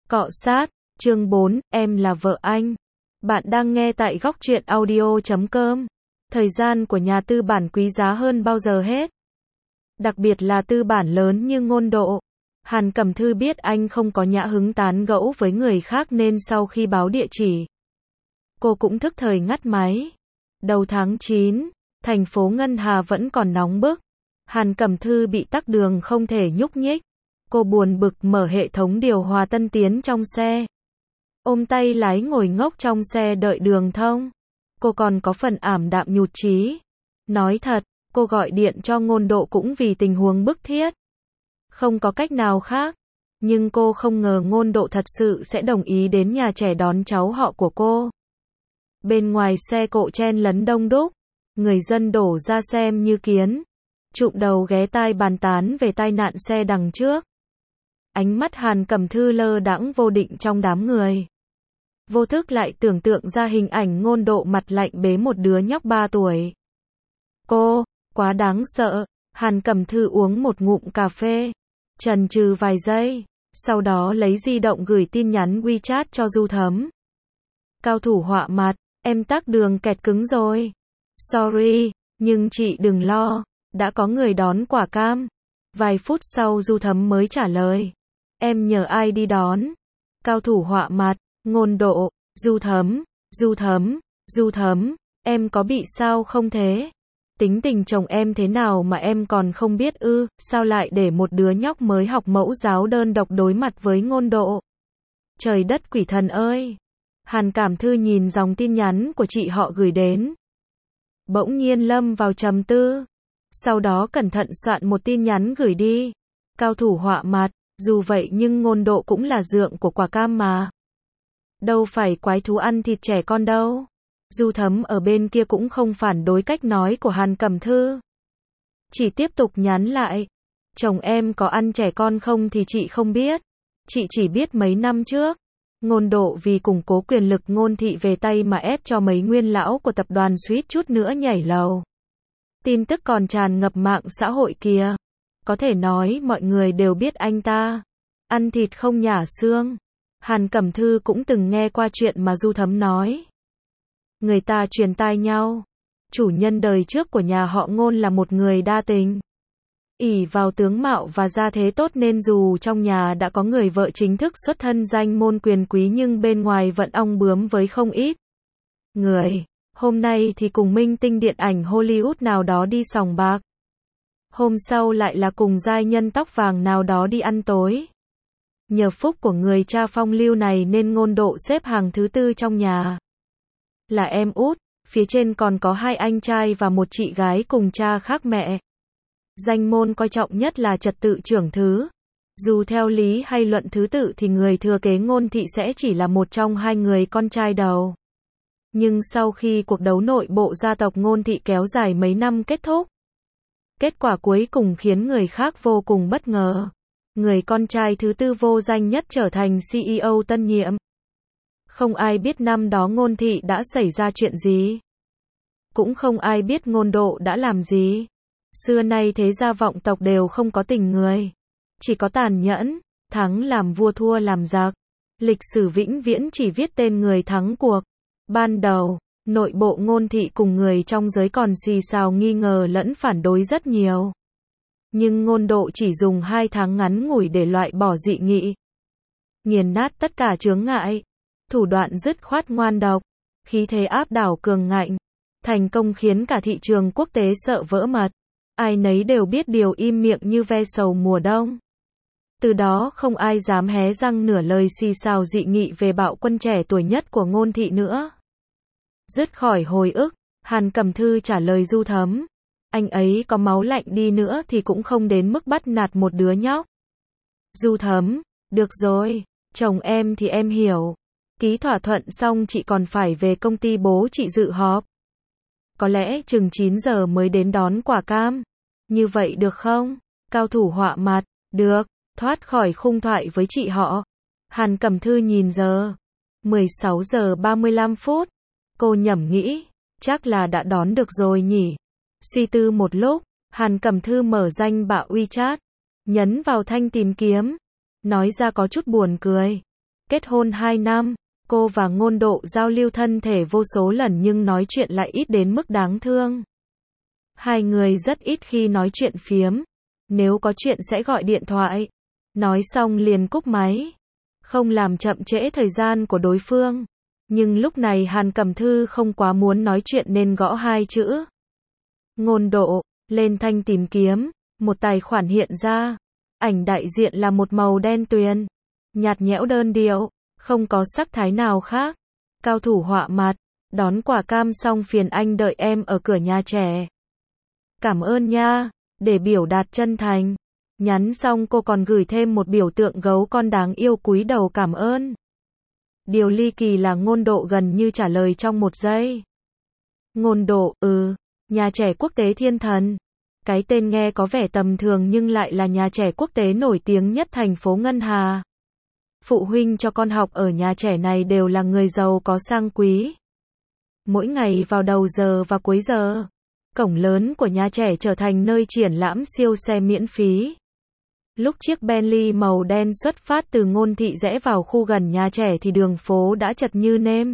Cọ sát, chương 4, em là vợ anh. Bạn đang nghe tại góc truyện audio.com. Thời gian của nhà tư bản quý giá hơn bao giờ hết. Đặc biệt là tư bản lớn như Ngôn Độ. Hàn Cẩm Thư biết anh không có nhã hứng tán gẫu với người khác nên sau khi báo địa chỉ, cô cũng thức thời ngắt máy. Đầu tháng 9, thành phố Ngân Hà vẫn còn nóng bức. Hàn Cẩm Thư bị tắc đường không thể nhúc nhích. Cô buồn bực mở hệ thống điều hòa tân tiến trong xe. Ôm tay lái ngồi ngốc trong xe đợi đường thông. Cô còn có phần ảm đạm nhụt chí. Nói thật, cô gọi điện cho Ngôn Độ cũng vì tình huống bức thiết. Không có cách nào khác. Nhưng cô không ngờ Ngôn Độ thật sự sẽ đồng ý đến nhà trẻ đón cháu họ của cô. Bên ngoài xe cộ chen lấn đông đúc. Người dân đổ ra xem như kiến. Trụm đầu ghé tai bàn tán về tai nạn xe đằng trước. Ánh mắt Hàn Cẩm Thư lơ đãng vô định trong đám người. Vô thức lại tưởng tượng ra hình ảnh Ngôn Độ mặt lạnh bế một đứa nhóc 3 tuổi. Cô, quá đáng sợ. Hàn Cẩm Thư uống một ngụm cà phê. Chần chừ vài giây. Sau đó lấy di động gửi tin nhắn WeChat cho Du Thấm. Cao thủ họa mặt, em tắc đường kẹt cứng rồi. Sorry, nhưng chị đừng lo. Đã có người đón quả cam. Vài phút sau Du Thấm mới trả lời. Em nhờ ai đi đón? Cao thủ họa mặt, Ngôn Độ, Du Thấm, em có bị sao không thế? Tính tình chồng em thế nào mà em còn không biết ư? Sao lại để một đứa nhóc mới học mẫu giáo đơn độc đối mặt với Ngôn Độ? Trời đất quỷ thần ơi! Hàn Cẩm Thư nhìn dòng tin nhắn của chị họ gửi đến. Bỗng nhiên lâm vào trầm tư. Sau đó cẩn thận soạn một tin nhắn gửi đi. Cao thủ họa mặt, dù vậy nhưng Ngôn Độ cũng là dượng của quả cam mà. Đâu phải quái thú ăn thịt trẻ con đâu. Du Thấm ở bên kia cũng không phản đối cách nói của Hàn Cẩm Thư. Chỉ tiếp tục nhắn lại. Chồng em có ăn trẻ con không thì chị không biết. Chị chỉ biết mấy năm trước. Ngôn Độ vì củng cố quyền lực Ngôn thị về tay mà ép cho mấy nguyên lão của tập đoàn suýt chút nữa nhảy lầu. Tin tức còn tràn ngập mạng xã hội kìa. Có thể nói mọi người đều biết anh ta ăn thịt không nhả xương. Hàn Cẩm Thư cũng từng nghe qua chuyện mà Du Thấm nói. Người ta truyền tai nhau. Chủ nhân đời trước của nhà họ Ngôn là một người đa tình. Ỷ vào tướng mạo và gia thế tốt nên dù trong nhà đã có người vợ chính thức xuất thân danh môn quyền quý nhưng bên ngoài vẫn ong bướm với không ít người. Hôm nay thì cùng minh tinh điện ảnh Hollywood nào đó đi sòng bạc. Hôm sau lại là cùng giai nhân tóc vàng nào đó đi ăn tối. Nhờ phúc của người cha phong lưu này nên Ngôn Độ xếp hàng thứ 4 trong nhà. Là em út, phía trên còn có 2 anh trai và một chị gái cùng cha khác mẹ. Danh môn coi trọng nhất là trật tự trưởng thứ. Dù theo lý hay luận thứ tự thì người thừa kế Ngôn thị sẽ chỉ là một trong 2 người con trai đầu. Nhưng sau khi cuộc đấu nội bộ gia tộc Ngôn thị kéo dài mấy năm kết thúc, kết quả cuối cùng khiến người khác vô cùng bất ngờ. Người con trai thứ 4 vô danh nhất trở thành CEO tân nhiệm. Không ai biết năm đó Ngôn thị đã xảy ra chuyện gì. Cũng không ai biết Ngôn Độ đã làm gì. Xưa nay thế gia vọng tộc đều không có tình người. Chỉ có tàn nhẫn, thắng làm vua thua làm giặc. Lịch sử vĩnh viễn chỉ viết tên người thắng cuộc. Ban đầu, nội bộ Ngôn thị cùng người trong giới còn xì xào nghi ngờ lẫn phản đối rất nhiều. Nhưng Ngôn Độ chỉ dùng 2 tháng ngắn ngủi để loại bỏ dị nghị. Nghiền nát tất cả chướng ngại. Thủ đoạn dứt khoát ngoan độc. Khí thế áp đảo cường ngạnh. Thành công khiến cả thị trường quốc tế sợ vỡ mật. Ai nấy đều biết điều im miệng như ve sầu mùa đông. Từ đó không ai dám hé răng nửa lời xì xào dị nghị về bạo quân trẻ tuổi nhất của Ngôn thị nữa. Dứt khỏi hồi ức, Hàn Cẩm Thư trả lời Du Thấm. Anh ấy có máu lạnh đi nữa thì cũng không đến mức bắt nạt một đứa nhóc. Du Thấm, được rồi, chồng em thì em hiểu. Ký thỏa thuận xong chị còn phải về công ty bố chị dự họp. Có lẽ chừng 9 giờ mới đến đón quả cam. Như vậy được không? Cao thủ họa mặt, được, thoát khỏi khung thoại với chị họ. Hàn Cẩm Thư nhìn giờ. 16 giờ 35 phút. Cô nhẩm nghĩ, chắc là đã đón được rồi nhỉ. Suy tư một lúc, Hàn Cẩm Thư mở danh bạ WeChat, nhấn vào thanh tìm kiếm. Nói ra có chút buồn cười. Kết hôn 2 năm, cô và Ngôn Độ giao lưu thân thể vô số lần nhưng nói chuyện lại ít đến mức đáng thương. Hai người rất ít khi nói chuyện phiếm. Nếu có chuyện sẽ gọi điện thoại. Nói xong liền cúp máy. Không làm chậm trễ thời gian của đối phương. Nhưng lúc này Hàn Cẩm Thư không quá muốn nói chuyện nên gõ 2 chữ. Ngôn Độ, lên thanh tìm kiếm. Một tài khoản hiện ra. Ảnh đại diện là một màu đen tuyền. Nhạt nhẽo đơn điệu. Không có sắc thái nào khác. Cao thủ họa mặt. Đón quả cam xong phiền anh đợi em ở cửa nhà trẻ. Cảm ơn nha. Để biểu đạt chân thành. Nhắn xong cô còn gửi thêm một biểu tượng gấu con đáng yêu cúi đầu cảm ơn. Điều ly kỳ là Ngôn Độ gần như trả lời trong 1 giây. Ngôn Độ, nhà trẻ quốc tế Thiên Thần. Cái tên nghe có vẻ tầm thường nhưng lại là nhà trẻ quốc tế nổi tiếng nhất thành phố Ngân Hà. Phụ huynh cho con học ở nhà trẻ này đều là người giàu có sang quý. Mỗi ngày vào đầu giờ và cuối giờ, cổng lớn của nhà trẻ trở thành nơi triển lãm siêu xe miễn phí. Lúc chiếc Bentley màu đen xuất phát từ Ngôn Thị rẽ vào khu gần nhà trẻ thì đường phố đã chật như nêm.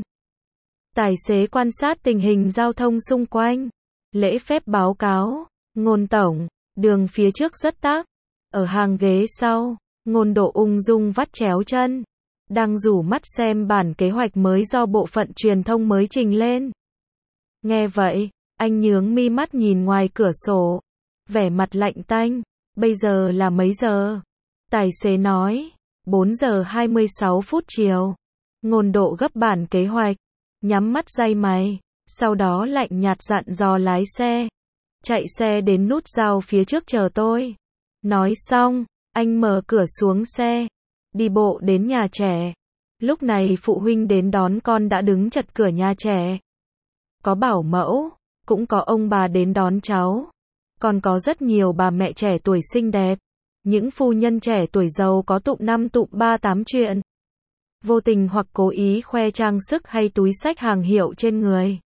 Tài xế quan sát tình hình giao thông xung quanh. Lễ phép báo cáo. Ngôn tổng, đường phía trước rất tắc. Ở hàng ghế sau, Ngôn Độ ung dung vắt chéo chân. Đang rủ mắt xem bản kế hoạch mới do bộ phận truyền thông mới trình lên. Nghe vậy, anh nhướng mi mắt nhìn ngoài cửa sổ. Vẻ mặt lạnh tanh. Bây giờ là mấy giờ? Tài xế nói. 4 giờ 26 phút chiều. Ngôn Độ gấp bản kế hoạch. Nhắm mắt day máy. Sau đó lạnh nhạt dặn dò lái xe. Chạy xe đến nút giao phía trước chờ tôi. Nói xong, anh mở cửa xuống xe. Đi bộ đến nhà trẻ. Lúc này phụ huynh đến đón con đã đứng chật cửa nhà trẻ. Có bảo mẫu, cũng có ông bà đến đón cháu. Còn có rất nhiều bà mẹ trẻ tuổi xinh đẹp. Những phu nhân trẻ tuổi giàu có tụm 5 tụm 3 tám chuyện. Vô tình hoặc cố ý khoe trang sức hay túi xách hàng hiệu trên người.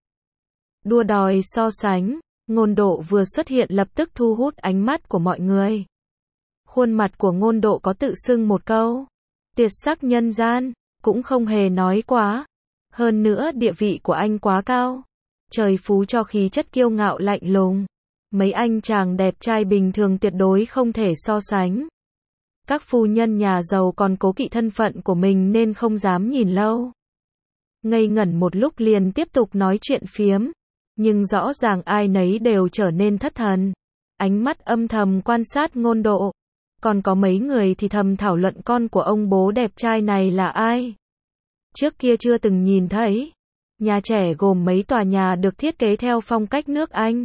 Đua đòi so sánh. Ngôn Độ vừa xuất hiện lập tức thu hút ánh mắt của mọi người. Khuôn mặt của Ngôn Độ có tự xưng một câu. Tuyệt sắc nhân gian. Cũng không hề nói quá. Hơn nữa địa vị của anh quá cao. Trời phú cho khí chất kiêu ngạo lạnh lùng. Mấy anh chàng đẹp trai bình thường tuyệt đối không thể so sánh. Các phu nhân nhà giàu còn cố kỵ thân phận của mình nên không dám nhìn lâu. Ngây ngẩn một lúc liền tiếp tục nói chuyện phiếm. Nhưng rõ ràng ai nấy đều trở nên thất thần. Ánh mắt âm thầm quan sát Ngôn Độ. Còn có mấy người thì thầm thảo luận con của ông bố đẹp trai này là ai. Trước kia chưa từng nhìn thấy. Nhà trẻ gồm mấy tòa nhà được thiết kế theo phong cách nước Anh.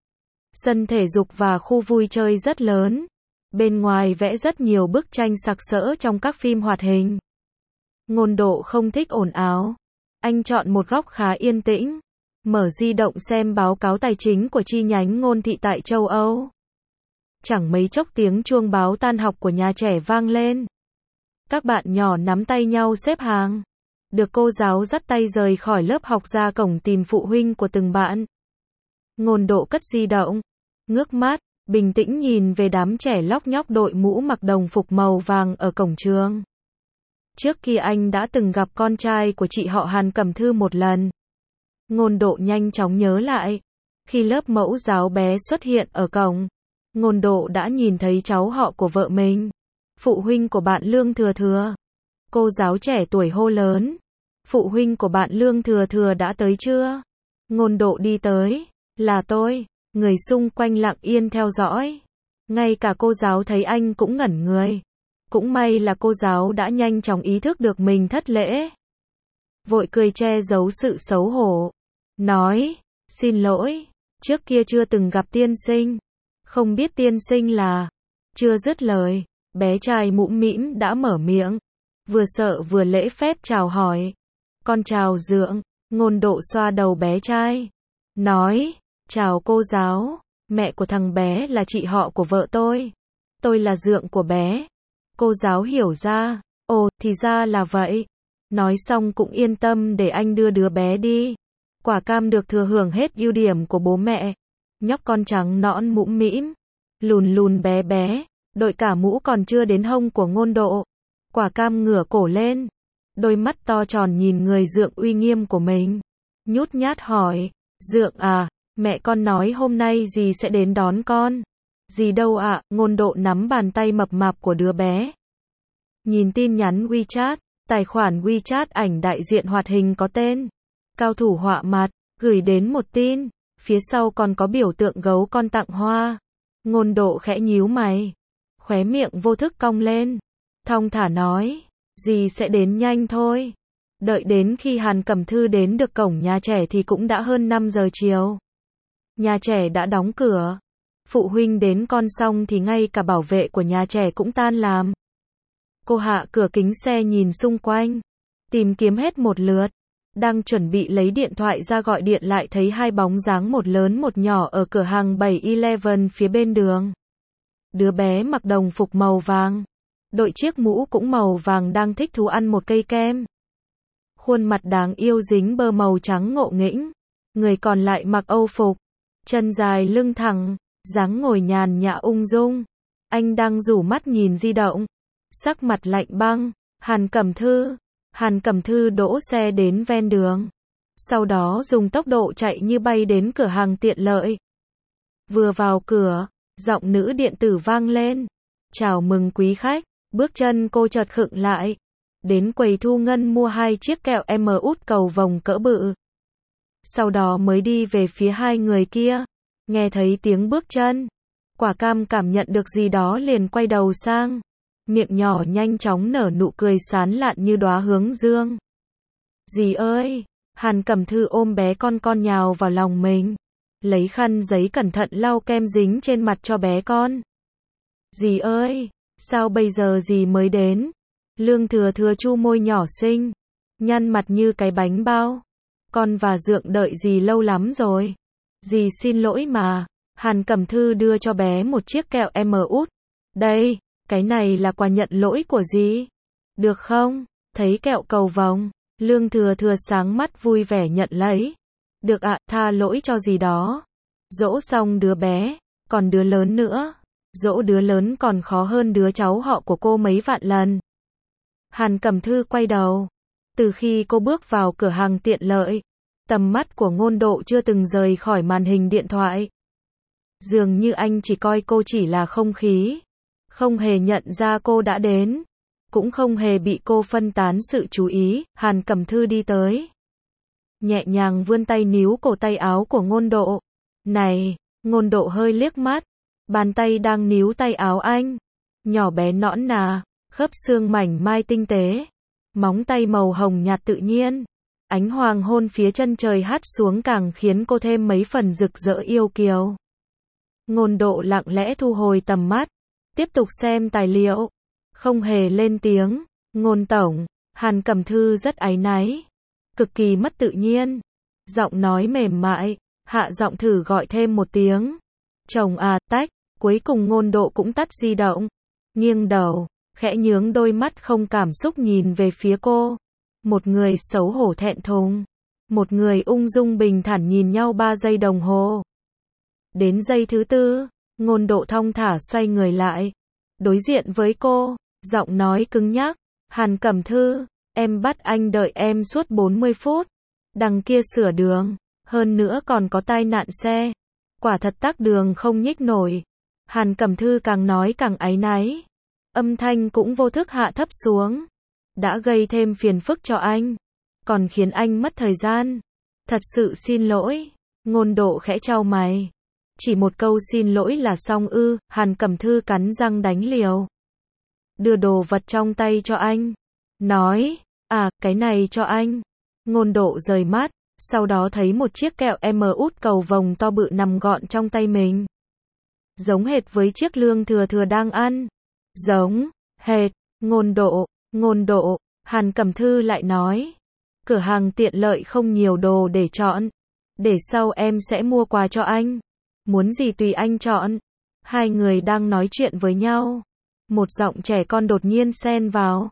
Sân thể dục và khu vui chơi rất lớn. Bên ngoài vẽ rất nhiều bức tranh sặc sỡ trong các phim hoạt hình. Ngôn Độ không thích ồn ào. Anh chọn một góc khá yên tĩnh. Mở di động xem báo cáo tài chính của chi nhánh Ngôn Thị tại châu Âu. Chẳng mấy chốc tiếng chuông báo tan học của nhà trẻ vang lên. Các bạn nhỏ nắm tay nhau xếp hàng. Được cô giáo dắt tay rời khỏi lớp học ra cổng tìm phụ huynh của từng bạn. Ngôn Độ cất di động. Ngước mắt, bình tĩnh nhìn về đám trẻ lóc nhóc đội mũ mặc đồng phục màu vàng ở cổng trường. Trước kia anh đã từng gặp con trai của chị họ Hàn Cẩm Thư một lần. Ngôn Độ nhanh chóng nhớ lại. Khi lớp mẫu giáo bé xuất hiện ở cổng, Ngôn Độ đã nhìn thấy cháu họ của vợ mình. Phụ huynh của bạn Lương Thừa Thừa. Cô giáo trẻ tuổi hô lớn. Phụ huynh của bạn Lương Thừa Thừa đã tới chưa? Ngôn Độ đi tới. Là tôi. Người xung quanh lặng yên theo dõi. Ngay cả cô giáo thấy anh cũng ngẩn người. Cũng may là cô giáo đã nhanh chóng ý thức được mình thất lễ. Vội cười che giấu sự xấu hổ. Nói, xin lỗi, trước kia chưa từng gặp tiên sinh. Không biết tiên sinh là. Chưa dứt lời, bé trai mũm mĩm đã mở miệng. Vừa sợ vừa lễ phép chào hỏi. Con chào Dượng. Ngôn Độ xoa đầu bé trai. Nói, chào cô giáo, mẹ của thằng bé là chị họ của vợ tôi. Tôi là Dượng của bé. Cô giáo hiểu ra. Ồ, thì ra là vậy. Nói xong cũng yên tâm để anh đưa đứa bé đi. Quả cam được thừa hưởng hết ưu điểm của bố mẹ. Nhóc con trắng nõn mũm mĩm, lùn lùn bé bé, đội cả mũ còn chưa đến hông của Ngôn Độ. Quả cam ngửa cổ lên. đôi mắt to tròn nhìn người dượng uy nghiêm của mình. Nhút nhát hỏi, dượng à, mẹ con nói hôm nay dì sẽ đến đón con. Dì đâu ạ? Ngôn Độ nắm bàn tay mập mạp của đứa bé. Nhìn tin nhắn WeChat, tài khoản WeChat ảnh đại diện hoạt hình có tên cao thủ họa mặt, gửi đến một tin, phía sau còn có biểu tượng gấu con tặng hoa. Ngôn Độ khẽ nhíu mày, khóe miệng vô thức cong lên, thong thả nói, dì sẽ đến nhanh thôi. Đợi đến khi Hàn Cẩm Thư đến được cổng nhà trẻ thì cũng đã hơn 5 giờ chiều. Nhà trẻ đã đóng cửa. Phụ huynh đến con xong thì ngay cả bảo vệ của nhà trẻ cũng tan làm. Cô hạ cửa kính xe nhìn xung quanh, tìm kiếm hết một lượt, đang chuẩn bị lấy điện thoại ra gọi điện lại thấy hai bóng dáng một lớn một nhỏ ở cửa hàng 7-Eleven phía bên đường. Đứa bé mặc đồng phục màu vàng, đội chiếc mũ cũng màu vàng đang thích thú ăn một cây kem. Khuôn mặt đáng yêu dính bơ màu trắng ngộ nghĩnh, người còn lại mặc Âu phục, chân dài lưng thẳng, dáng ngồi nhàn nhã ung dung. Anh đang rủ mắt nhìn di động, sắc mặt lạnh băng. Hàn Cẩm Thư đỗ xe đến ven đường, sau đó dùng tốc độ chạy như bay đến cửa hàng tiện lợi. Vừa vào cửa, giọng nữ điện tử vang lên, chào mừng quý khách. Bước chân cô chợt khựng lại, đến quầy thu ngân mua 2 chiếc kẹo út cầu vồng cỡ bự. Sau đó mới đi về phía hai người kia. Nghe thấy tiếng bước chân, Quả Cam cảm nhận được gì đó liền quay đầu sang, miệng nhỏ nhanh chóng nở nụ cười sán lạn như đóa hướng dương. Dì ơi! Hàn Cẩm Thư ôm bé con nhào vào lòng mình, lấy khăn giấy cẩn thận lau kem dính trên mặt cho bé con. Dì ơi! Sao bây giờ dì mới đến? Lương Thừa Thừa chu môi nhỏ xinh, nhăn mặt như cái bánh bao. Con và dượng đợi dì lâu lắm rồi. Dì xin lỗi mà. Hàn Cẩm Thư đưa cho bé một chiếc kẹo út. Đây, cái này là quà nhận lỗi của dì. Được không? Thấy kẹo cầu vồng, Lương Thừa Thừa sáng mắt vui vẻ nhận lấy. Được ạ, tha lỗi cho dì đó. Dỗ xong đứa bé, còn đứa lớn nữa. Dỗ đứa lớn còn khó hơn đứa cháu họ của cô mấy vạn lần. Hàn Cẩm Thư quay đầu. Từ khi cô bước vào cửa hàng tiện lợi, tầm mắt của Ngôn Độ chưa từng rời khỏi màn hình điện thoại. Dường như anh chỉ coi cô chỉ là không khí, không hề nhận ra cô đã đến, cũng không hề bị cô phân tán sự chú ý. Hàn Cẩm Thư đi tới, nhẹ nhàng vươn tay níu cổ tay áo của Ngôn Độ. Này! Ngôn Độ hơi liếc mắt, bàn tay đang níu tay áo anh, nhỏ bé nõn nà, khớp xương mảnh mai tinh tế, móng tay màu hồng nhạt tự nhiên. Ánh hoàng hôn phía chân trời hắt xuống càng khiến cô thêm mấy phần rực rỡ yêu kiều. Ngôn Độ lặng lẽ thu hồi tầm mắt, tiếp tục xem tài liệu, không hề lên tiếng. Ngôn tổng, Hàn Cẩm Thư rất áy náy, cực kỳ mất tự nhiên, giọng nói mềm mại, hạ giọng thử gọi thêm một tiếng. Chồng à, tách. Cuối cùng Ngôn Độ cũng tắt di động, nghiêng đầu, khẽ nhướng đôi mắt không cảm xúc nhìn về phía cô. Một người xấu hổ thẹn thùng, một người ung dung bình thản nhìn nhau 3 giây đồng hồ. Đến giây thứ 4, Ngôn Độ thong thả xoay người lại, đối diện với cô, giọng nói cứng nhắc. Hàn Cẩm Thư, em bắt anh đợi em suốt 40 phút. Đằng kia sửa đường, hơn nữa còn có tai nạn xe. Quả thật tắc đường không nhích nổi. Hàn Cẩm Thư càng nói càng áy náy, âm thanh cũng vô thức hạ thấp xuống. Đã gây thêm phiền phức cho anh, còn khiến anh mất thời gian. Thật sự xin lỗi. Ngôn Độ khẽ chau mày. Chỉ một câu xin lỗi là xong ư? Hàn Cẩm Thư cắn răng đánh liều, đưa đồ vật trong tay cho anh, nói, à, cái này cho anh. Ngôn Độ rời mắt, sau đó thấy một chiếc kẹo út cầu vồng to bự nằm gọn trong tay mình. Giống hệt với chiếc Lương Thừa Thừa đang ăn. Giống hệt. Ngôn Độ, Hàn Cẩm Thư lại nói, cửa hàng tiện lợi không nhiều đồ để chọn, để sau em sẽ mua quà cho anh, muốn gì tùy anh chọn. Hai người đang nói chuyện với nhau, một giọng trẻ con đột nhiên xen vào.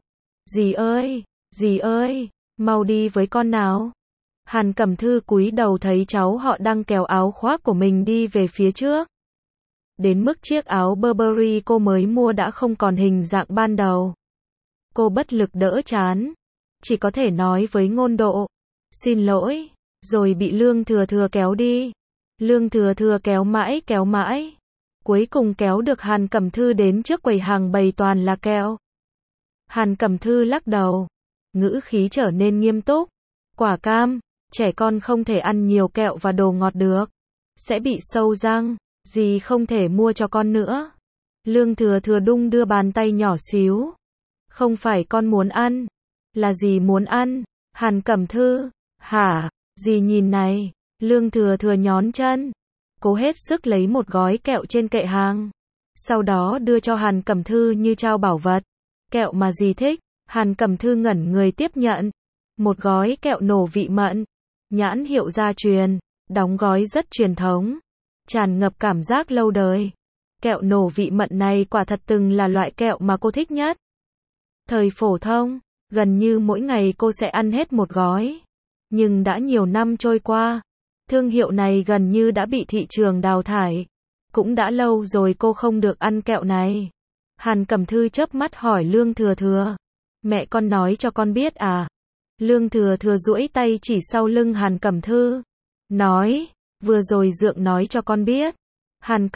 Dì ơi, mau đi với con nào. Hàn Cẩm Thư cúi đầu thấy cháu họ đang kéo áo khoác của mình đi về phía trước. Đến mức chiếc áo Burberry cô mới mua đã không còn hình dạng ban đầu. Cô bất lực đỡ trán, chỉ có thể nói với Ngôn Độ, xin lỗi, rồi bị Lương Thừa Thừa kéo đi. Lương Thừa Thừa kéo mãi, cuối cùng kéo được Hàn Cẩm Thư đến trước quầy hàng bày toàn là kẹo. Hàn Cẩm Thư lắc đầu, ngữ khí trở nên nghiêm túc, quả cam, trẻ con không thể ăn nhiều kẹo và đồ ngọt được, sẽ bị sâu răng, dì không thể mua cho con nữa. Lương Thừa Thừa đung đưa bàn tay nhỏ xíu, không phải con muốn ăn, là dì muốn ăn. Hàn Cẩm Thư, hả, dì nhìn này. Lương Thừa Thừa nhón chân, cố hết sức lấy một gói kẹo trên kệ hàng, sau đó đưa cho Hàn Cẩm Thư như trao bảo vật. Kẹo mà dì thích. Hàn Cẩm Thư ngẩn người tiếp nhận. Một gói kẹo nổ vị mận, nhãn hiệu gia truyền, đóng gói rất truyền thống, tràn ngập cảm giác lâu đời. Kẹo nổ vị mận này quả thật từng là loại kẹo mà cô thích nhất. Thời phổ thông, gần như mỗi ngày cô sẽ ăn hết một gói. Nhưng đã nhiều năm trôi qua, thương hiệu này gần như đã bị thị trường đào thải. Cũng đã lâu rồi cô không được ăn kẹo này. Hàn Cẩm Thư chớp mắt hỏi Lương Thừa Thừa, mẹ con nói cho con biết à? Lương Thừa Thừa duỗi tay chỉ sau lưng Hàn Cẩm Thư, nói, vừa rồi Dượng nói cho con biết. Hàn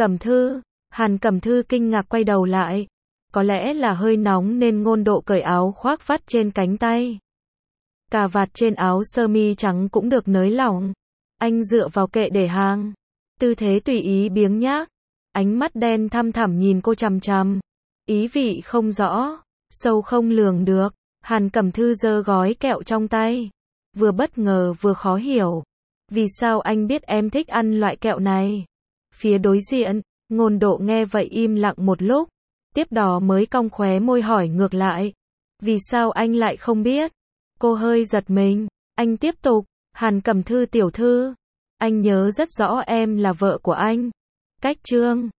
Cẩm Thư kinh ngạc quay đầu lại, có lẽ là hơi nóng nên Ngôn Độ cởi áo khoác vắt trên cánh tay. Cà vạt trên áo sơ mi trắng cũng được nới lỏng. Anh dựa vào kệ để hàng, tư thế tùy ý biếng nhác, ánh mắt đen thăm thẳm nhìn cô chằm chằm, ý vị không rõ, sâu không lường được. Hàn Cẩm Thư giơ gói kẹo trong tay, vừa bất ngờ vừa khó hiểu. Vì sao anh biết em thích ăn loại kẹo này? Phía đối diện, Ngôn Độ nghe vậy im lặng một lúc, tiếp đó mới cong khóe môi hỏi ngược lại. Vì sao anh lại không biết? Cô hơi giật mình, anh tiếp tục, Hàn Cẩm Thư tiểu thư, anh nhớ rất rõ em là vợ của anh. Cách Trương